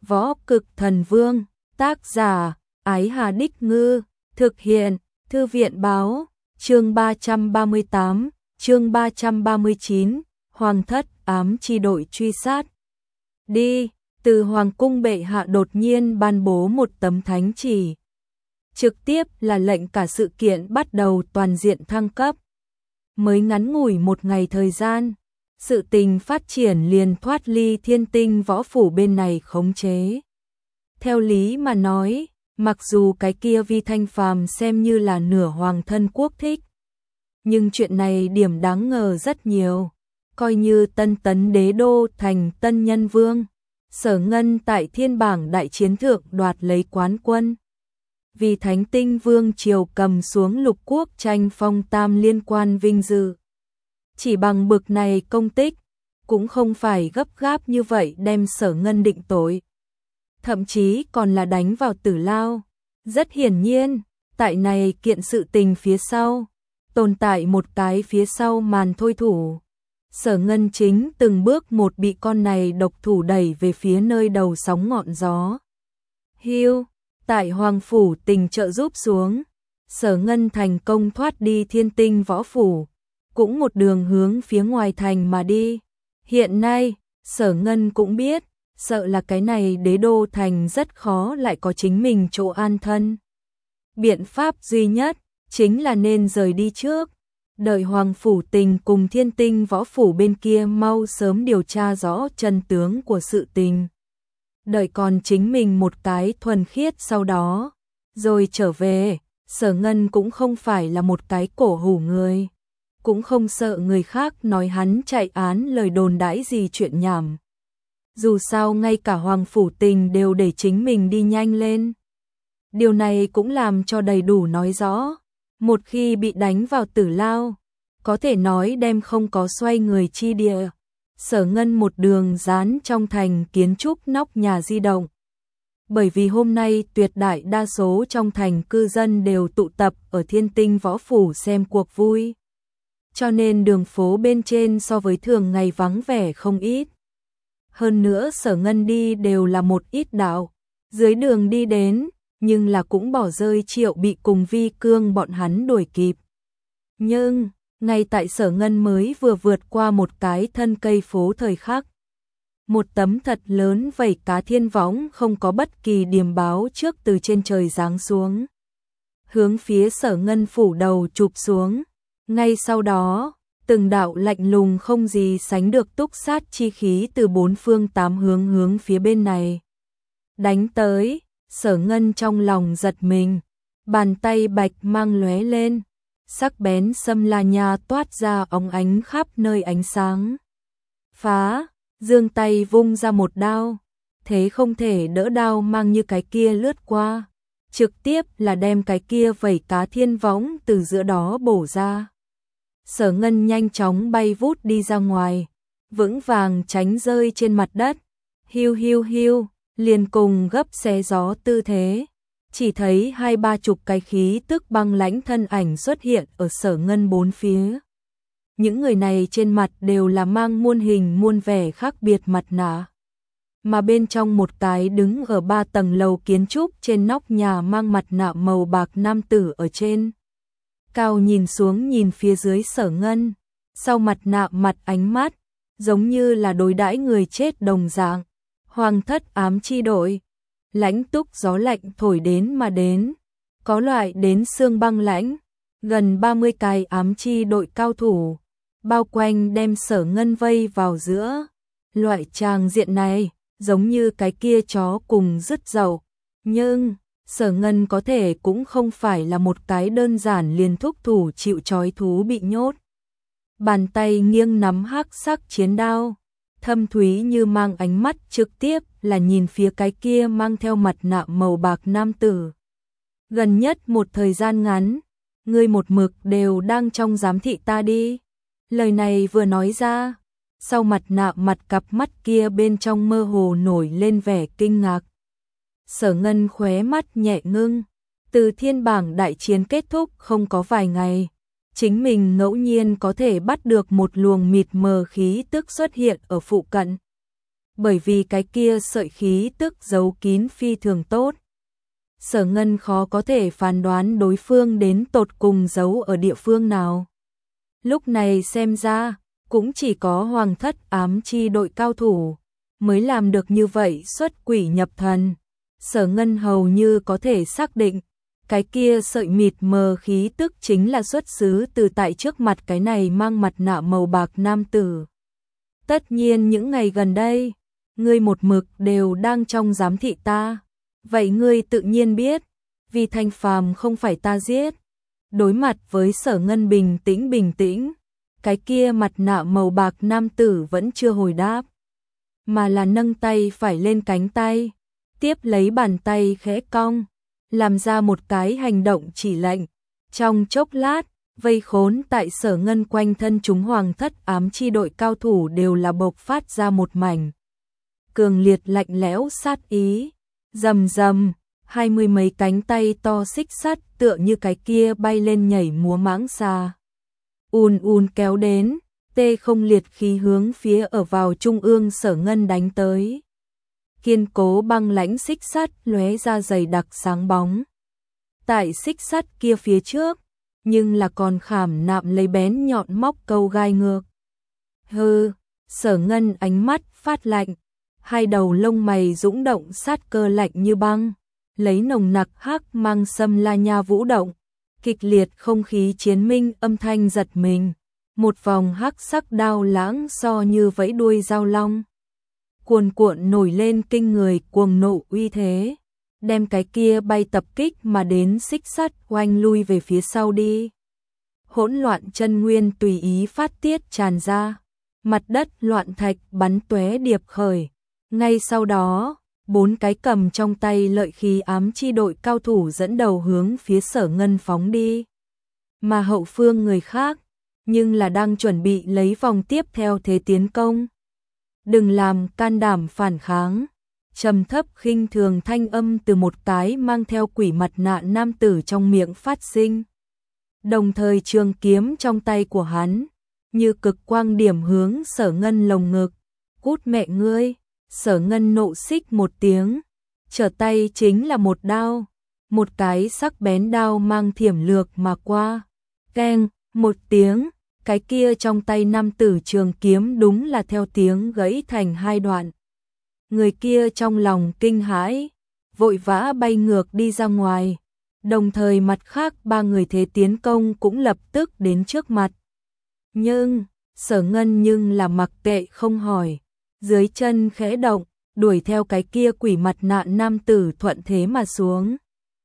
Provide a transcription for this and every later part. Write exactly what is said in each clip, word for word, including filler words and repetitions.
Võ Cực Thần Vương, tác giả, Ái Hà Đích Ngư, thực hiện, Thư viện Báo, chương ba trăm ba mươi tám, chương ba trăm ba mươi chín, Hoàng thất ám chi đội truy sát. Đi, từ Hoàng cung bệ hạ đột nhiên ban bố một tấm thánh chỉ. Trực tiếp là lệnh cả sự kiện bắt đầu toàn diện thăng cấp. Mới ngắn ngủi một ngày thời gian, sự tình phát triển liền thoát ly Thiên Tinh võ phủ bên này khống chế. Theo lý mà nói, mặc dù cái kia Vi Thanh Phàm xem như là nửa hoàng thân quốc thích, nhưng chuyện này điểm đáng ngờ rất nhiều. Coi như Tân Tấn Đế đô thành tân nhân vương, Sở Ngân tại thiên bảng đại chiến thượng đoạt lấy quán quân. Vì Thánh Tinh Vương triều cầm xuống lục quốc tranh phong tam liên quan vinh dự. Chỉ bằng bực này công tích, cũng không phải gấp gáp như vậy đem Sở Ngân định tội. Thậm chí còn là đánh vào tử lao. Rất hiển nhiên, tại này kiện sự tình phía sau, tồn tại một cái phía sau màn thôi thủ. Sở Ngân chính từng bước một bị con này độc thủ đẩy về phía nơi đầu sóng ngọn gió. Hiu, tại Hoàng phủ tình trợ giúp xuống, Sở Ngân thành công thoát đi Thiên Tinh võ phủ, cũng một đường hướng phía ngoài thành mà đi. Hiện nay, Sở Ngân cũng biết, sợ là cái này đế đô thành rất khó lại có chính mình chỗ an thân. Biện pháp duy nhất, chính là nên rời đi trước. Đợi Hoàng phủ tình cùng Thiên Tinh võ phủ bên kia mau sớm điều tra rõ chân tướng của sự tình. Đợi còn chính mình một cái thuần khiết sau đó, rồi trở về. Sở Ngân cũng không phải là một cái cổ hủ người, cũng không sợ người khác nói hắn chạy án lời đồn đãi gì chuyện nhảm. Dù sao ngay cả Hoàng phủ tình đều để chính mình đi nhanh lên. Điều này cũng làm cho đầy đủ nói rõ, một khi bị đánh vào tử lao, có thể nói đem không có xoay người chi địa. Sở Ngân một đường dán trong thành kiến trúc nóc nhà di động. Bởi vì hôm nay tuyệt đại đa số trong thành cư dân đều tụ tập ở Thiên Tinh võ phủ xem cuộc vui, cho nên đường phố bên trên so với thường ngày vắng vẻ không ít. Hơn nữa Sở Ngân đi đều là một ít đạo, dưới đường đi đến, nhưng là cũng bỏ rơi Triệu Bị cùng Vi Cương bọn hắn đuổi kịp. Nhưng, ngay tại Sở Ngân mới vừa vượt qua một cái thân cây phố thời khắc, một tấm thật lớn vảy cá thiên võng không có bất kỳ điềm báo trước từ trên trời giáng xuống, hướng phía Sở Ngân phủ đầu chụp xuống. Ngay sau đó, từng đạo lạnh lùng không gì sánh được túc sát chi khí từ bốn phương tám hướng hướng phía bên này đánh tới. Sở Ngân trong lòng giật mình, bàn tay bạch mang lóe lên, sắc bén sâm la nha toát ra óng ánh khắp nơi ánh sáng. Phá, giương tay vung ra một đao, thế không thể đỡ đao mang như cái kia lướt qua, trực tiếp là đem cái kia vảy cá thiên võng từ giữa đó bổ ra. Sở Ngân nhanh chóng bay vút đi ra ngoài, vững vàng tránh rơi trên mặt đất. Hiu hiu hiu, liền cùng gấp xé gió tư thế, chỉ thấy hai ba chục cái khí tức băng lãnh thân ảnh xuất hiện ở Sở Ngân bốn phía. Những người này trên mặt đều là mang muôn hình muôn vẻ khác biệt mặt nạ, mà bên trong một cái đứng ở ba tầng lầu kiến trúc trên nóc nhà mang mặt nạ màu bạc nam tử ở trên cao nhìn xuống nhìn phía dưới Sở Ngân, sau mặt nạ mặt ánh mắt giống như là đối đãi người chết đồng dạng. Hoàng thất ám chi đội, lãnh túc gió lạnh thổi đến mà đến, có loại đến xương băng lãnh, gần ba mươi cái ám chi đội cao thủ, bao quanh đem Sở Ngân vây vào giữa. Loại tràng diện này, giống như cái kia chó cùng rứt dậu, nhưng Sở Ngân có thể cũng không phải là một cái đơn giản liền thúc thủ chịu trói thú bị nhốt. Bàn tay nghiêng nắm hắc sắc chiến đao, thâm thúy như mang ánh mắt trực tiếp là nhìn phía cái kia mang theo mặt nạ màu bạc nam tử. Gần nhất một thời gian ngắn, ngươi một mực đều đang trong giám thị ta đi. Lời này vừa nói ra, sau mặt nạ mặt cặp mắt kia bên trong mơ hồ nổi lên vẻ kinh ngạc. Sở Ngân khóe mắt nhẹ ngưng, từ thiên bảng đại chiến kết thúc không có vài ngày, chính mình ngẫu nhiên có thể bắt được một luồng mịt mờ khí tức xuất hiện ở phụ cận. bởi vì cái kia sợi khí tức giấu kín phi thường tốt. Sở Ngân khó có thể phán đoán đối phương đến tột cùng giấu ở địa phương nào. Lúc này xem ra, cũng chỉ có Hoàng Thất ám chi đội cao thủ mới làm được như vậy xuất quỷ nhập thần. Sở Ngân hầu như có thể xác định, cái kia sợi mịt mờ khí tức chính là xuất xứ từ tại trước mặt cái này mang mặt nạ màu bạc nam tử. Tất nhiên những ngày gần đây, ngươi một mực đều đang trong giám thị ta. Vậy ngươi tự nhiên biết, vì Thanh Phàm không phải ta giết. Đối mặt với Sở Ngân bình tĩnh bình tĩnh, cái kia mặt nạ màu bạc nam tử vẫn chưa hồi đáp, mà là nâng tay phải lên cánh tay, tiếp lấy bàn tay khẽ cong, làm ra một cái hành động chỉ lệnh. Trong chốc lát, vây khốn tại Sở Ngân quanh thân chúng Hoàng Thất ám chi đội cao thủ đều là bộc phát ra một mảnh cường liệt lạnh lẽo sát ý. Rầm rầm, hai mươi mấy cánh tay to xích sắt tựa như cái kia bay lên nhảy múa mãng xà. Ùn ùn kéo đến, tê không liệt khí hướng phía ở vào trung ương Sở Ngân đánh tới. Kiên cố băng lãnh xích sắt lóe ra dày đặc sáng bóng. Tại xích sắt kia phía trước, nhưng là còn khảm nạm lấy bén nhọn móc câu gai ngược. Hừ, Sở Ngân ánh mắt phát lạnh, hai đầu lông mày dũng động sát cơ lạnh như băng, lấy nồng nặc hắc mang sâm la nha vũ động, kịch liệt không khí chiến minh âm thanh giật mình, một vòng hắc sắc đao lãng so như vẫy đuôi dao long, cuồn cuộn nổi lên kinh người cuồng nộ uy thế, đem cái kia bay tập kích mà đến xích sắt oanh lui về phía sau đi. Hỗn loạn chân nguyên tùy ý phát tiết tràn ra, mặt đất loạn thạch bắn tóe điệp khởi. Ngay sau đó, bốn cái cầm trong tay lợi khí ám chi đội cao thủ dẫn đầu hướng phía Sở Ngân phóng đi. Mà hậu phương người khác, nhưng là đang chuẩn bị lấy vòng tiếp theo thế tiến công. Đừng làm can đảm phản kháng. Trầm thấp khinh thường thanh âm từ một cái mang theo quỷ mặt nạ nam tử trong miệng phát sinh. Đồng thời trường kiếm trong tay của hắn, như cực quang điểm hướng Sở Ngân lồng ngực. Cút mẹ ngươi! Sở Ngân nộ xích một tiếng, trở tay chính là một đao, một cái sắc bén đao mang thiểm lược mà qua. Keng, một tiếng, cái kia trong tay nam tử trường kiếm đúng là theo tiếng gãy thành hai đoạn. Người kia trong lòng kinh hãi, vội vã bay ngược đi ra ngoài, đồng thời mặt khác ba người thế tiến công cũng lập tức đến trước mặt. Nhưng, Sở Ngân nhưng là mặc kệ không hỏi. Dưới chân khẽ động, đuổi theo cái kia quỷ mặt nạ nam tử thuận thế mà xuống.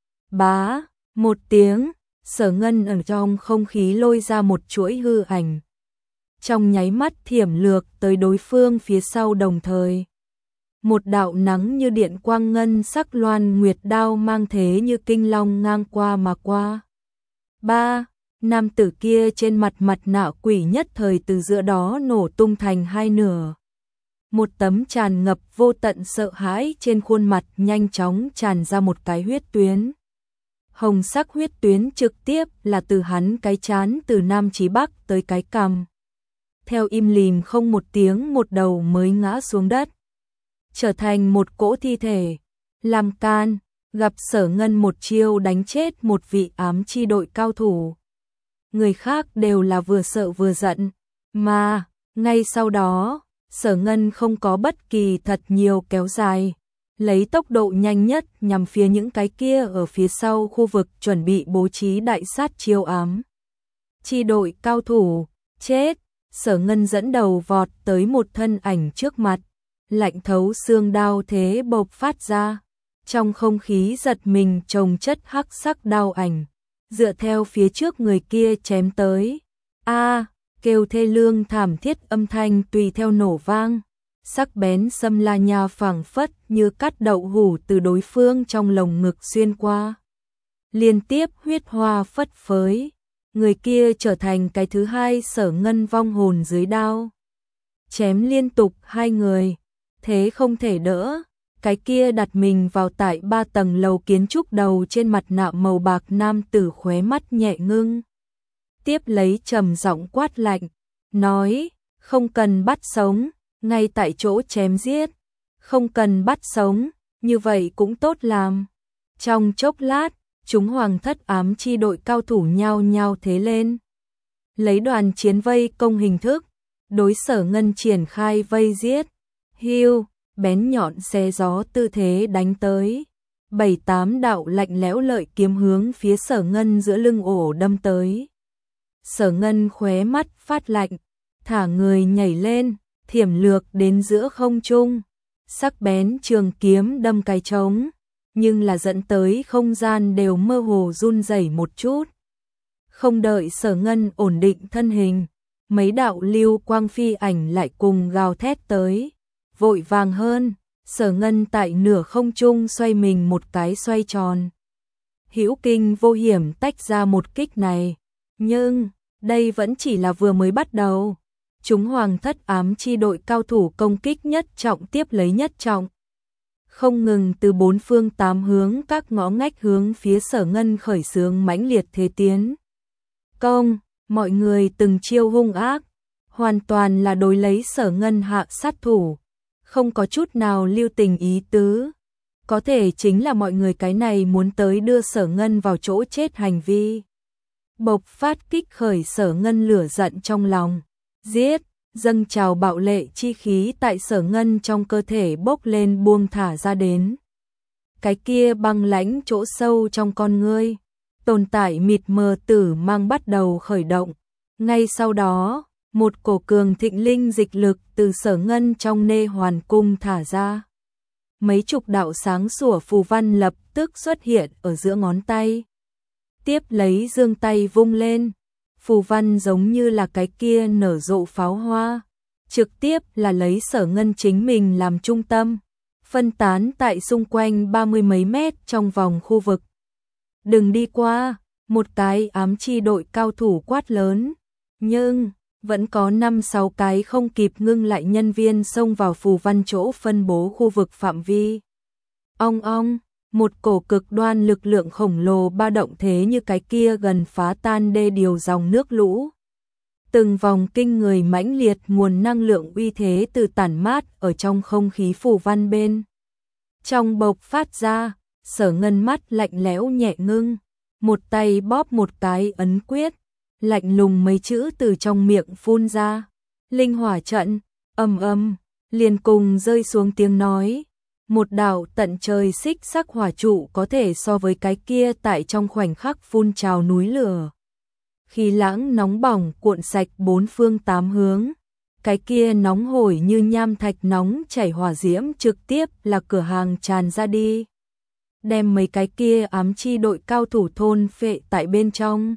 Bá, một tiếng, Sở Ngân ở trong không khí lôi ra một chuỗi hư ảnh. Trong nháy mắt thiểm lược tới đối phương phía sau đồng thời. Một đạo nắng như điện quang ngân sắc loan nguyệt đao mang thế như kinh long ngang qua mà qua. Ba, nam tử kia trên mặt mặt nạ quỷ nhất thời từ giữa đó nổ tung thành hai nửa. Một tấm tràn ngập vô tận sợ hãi trên khuôn mặt nhanh chóng tràn ra một cái huyết tuyến. Hồng sắc huyết tuyến trực tiếp là từ hắn cái chán từ nam chí bắc tới cái cằm. Theo im lìm không một tiếng một đầu mới ngã xuống đất. Trở thành một cỗ thi thể. Làm can, gặp Sở Ngân một chiêu đánh chết một vị ám chi đội cao thủ. Người khác đều là vừa sợ vừa giận. Mà, ngay sau đó, Sở Ngân không có bất kỳ thật nhiều kéo dài, lấy tốc độ nhanh nhất nhằm phía những cái kia ở phía sau khu vực chuẩn bị bố trí đại sát chiêu ám. Chi đội cao thủ, chết, Sở Ngân dẫn đầu vọt tới một thân ảnh trước mặt, lạnh thấu xương đao thế bộc phát ra, trong không khí giật mình chồng chất hắc sắc đao ảnh, dựa theo phía trước người kia chém tới. A, kêu thê lương thảm thiết âm thanh tùy theo nổ vang, sắc bén sâm la nha phảng phất như cắt đậu hủ từ đối phương trong lồng ngực xuyên qua. Liên tiếp huyết hoa phất phới, người kia trở thành cái thứ hai Sở Ngân vong hồn dưới đao. Chém liên tục hai người, thế không thể đỡ, cái kia đặt mình vào tại ba tầng lầu kiến trúc đầu trên mặt nạ màu bạc nam tử khóe mắt nhẹ ngưng. Tiếp lấy trầm giọng quát lạnh, nói, không cần bắt sống, ngay tại chỗ chém giết. Không cần bắt sống, như vậy cũng tốt làm. Trong chốc lát, chúng hoàng thất ám chi đội cao thủ nhao nhao thế lên. Lấy đoàn chiến vây công hình thức, đối Sở Ngân triển khai vây giết. Hưu, bén nhọn xé gió tư thế đánh tới. Bảy tám đạo lạnh lẽo lợi kiếm hướng phía Sở Ngân giữa lưng ổ đâm tới. Sở Ngân khóe mắt phát lạnh, thả người nhảy lên, thiểm lược đến giữa không trung. Sắc bén trường kiếm đâm cái trống, nhưng là dẫn tới không gian đều mơ hồ run rẩy một chút. Không đợi Sở Ngân ổn định thân hình, mấy đạo lưu quang phi ảnh lại cùng gào thét tới. Vội vàng hơn, Sở Ngân tại nửa không trung xoay mình một cái xoay tròn. Hữu kinh vô hiểm tách ra một kích này, nhưng đây vẫn chỉ là vừa mới bắt đầu. Chúng hoàng thất ám chi đội cao thủ công kích nhất trọng tiếp lấy nhất trọng. Không ngừng từ bốn phương tám hướng các ngõ ngách hướng phía Sở Ngân khởi xướng mãnh liệt thế tiến. Công, mọi người từng chiêu hung ác, hoàn toàn là đối lấy Sở Ngân hạ sát thủ, không có chút nào lưu tình ý tứ. Có thể chính là mọi người cái này muốn tới đưa Sở Ngân vào chỗ chết hành vi. Bộc phát kích khởi Sở Ngân lửa giận trong lòng, giết, dâng trào bạo lệ chi khí tại Sở Ngân trong cơ thể bốc lên buông thả ra đến. Cái kia băng lãnh chỗ sâu trong con ngươi, tồn tại mịt mờ tử mang bắt đầu khởi động. Ngay sau đó, một cổ cường thịnh linh dịch lực từ Sở Ngân trong nê hoàn cung thả ra. Mấy chục đạo sáng sủa phù văn lập tức xuất hiện ở giữa ngón tay. Tiếp lấy giương tay vung lên, phù văn giống như là cái kia nở rộ pháo hoa, trực tiếp là lấy Sở Ngân chính mình làm trung tâm, phân tán tại xung quanh ba mươi mấy mét trong vòng khu vực. Đừng đi qua, một cái ám chi đội cao thủ quát lớn, nhưng vẫn có năm sáu cái không kịp ngưng lại nhân viên xông vào phù văn chỗ phân bố khu vực phạm vi. Ong ong, một cổ cực đoan lực lượng khổng lồ ba động thế như cái kia gần phá tan đê điều dòng nước lũ. Từng vòng kinh người mãnh liệt nguồn năng lượng uy thế từ tản mát ở trong không khí phù văn bên. Trong bộc phát ra, Sở Ngân mắt lạnh lẽo nhẹ ngưng, một tay bóp một cái ấn quyết, lạnh lùng mấy chữ từ trong miệng phun ra. Linh hỏa trận, ầm ầm, liền cùng rơi xuống tiếng nói. Một đạo tận trời xích sắc hỏa trụ có thể so với cái kia tại trong khoảnh khắc phun trào núi lửa. Khí lãng nóng bỏng cuộn sạch bốn phương tám hướng. Cái kia nóng hổi như nham thạch nóng chảy hỏa diễm trực tiếp là cửa hàng tràn ra đi. Đem mấy cái kia ám chi đội cao thủ thôn phệ tại bên trong.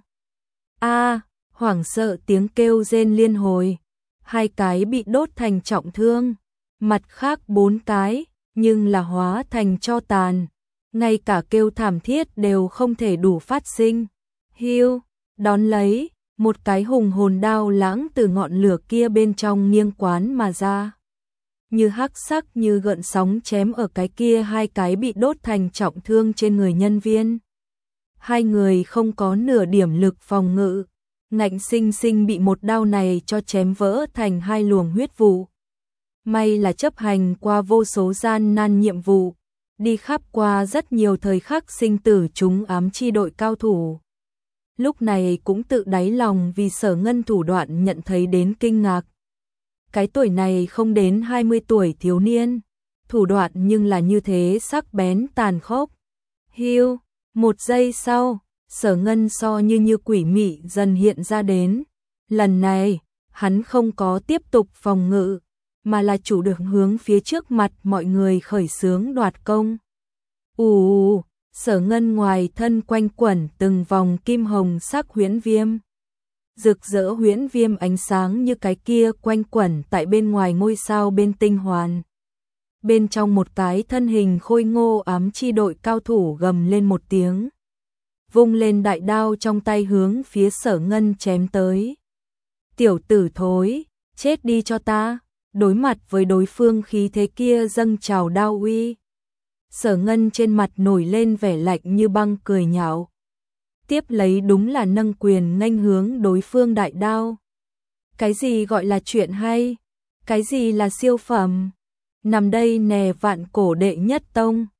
A, hoảng sợ tiếng kêu rên liên hồi. Hai cái bị đốt thành trọng thương, mặt khác bốn cái nhưng là hóa thành tro tàn, ngay cả kêu thảm thiết đều không thể đủ phát sinh. Hưu, đón lấy, một cái hùng hồn đao lãng từ ngọn lửa kia bên trong nghiêng quán mà ra. Như hắc sắc như gợn sóng chém ở cái kia hai cái bị đốt thành trọng thương trên người nhân viên. Hai người không có nửa điểm lực phòng ngự, ngạnh sinh sinh bị một đao này cho chém vỡ thành hai luồng huyết vụ. May là chấp hành qua vô số gian nan nhiệm vụ, đi khắp qua rất nhiều thời khắc sinh tử chúng ám chi đội cao thủ. Lúc này cũng tự đáy lòng vì Sở Ngân thủ đoạn nhận thấy đến kinh ngạc. Cái tuổi này không đến hai mươi tuổi thiếu niên, thủ đoạn nhưng là như thế sắc bén tàn khốc. Hưu, một giây sau, Sở Ngân so như như quỷ mị dần hiện ra đến. Lần này, hắn không có tiếp tục phòng ngự, mà là chủ được hướng phía trước mặt mọi người khởi xướng đoạt công. Ù, Sở Ngân ngoài thân quanh quẩn từng vòng kim hồng sắc huyễn viêm. Rực rỡ huyễn viêm ánh sáng như cái kia quanh quẩn tại bên ngoài ngôi sao bên tinh hoàn. Bên trong một cái thân hình khôi ngô ám chi đội cao thủ gầm lên một tiếng. Vung lên đại đao trong tay hướng phía Sở Ngân chém tới. Tiểu tử thối, chết đi cho ta. Đối mặt với đối phương khí thế kia dâng trào đao uy, Sở Ngân trên mặt nổi lên vẻ lạnh như băng cười nhạo. Tiếp lấy đúng là nâng quyền nghênh hướng đối phương đại đao. Cái gì gọi là chuyện hay? Cái gì là siêu phẩm? nằm đây nè vạn cổ đệ nhất tông.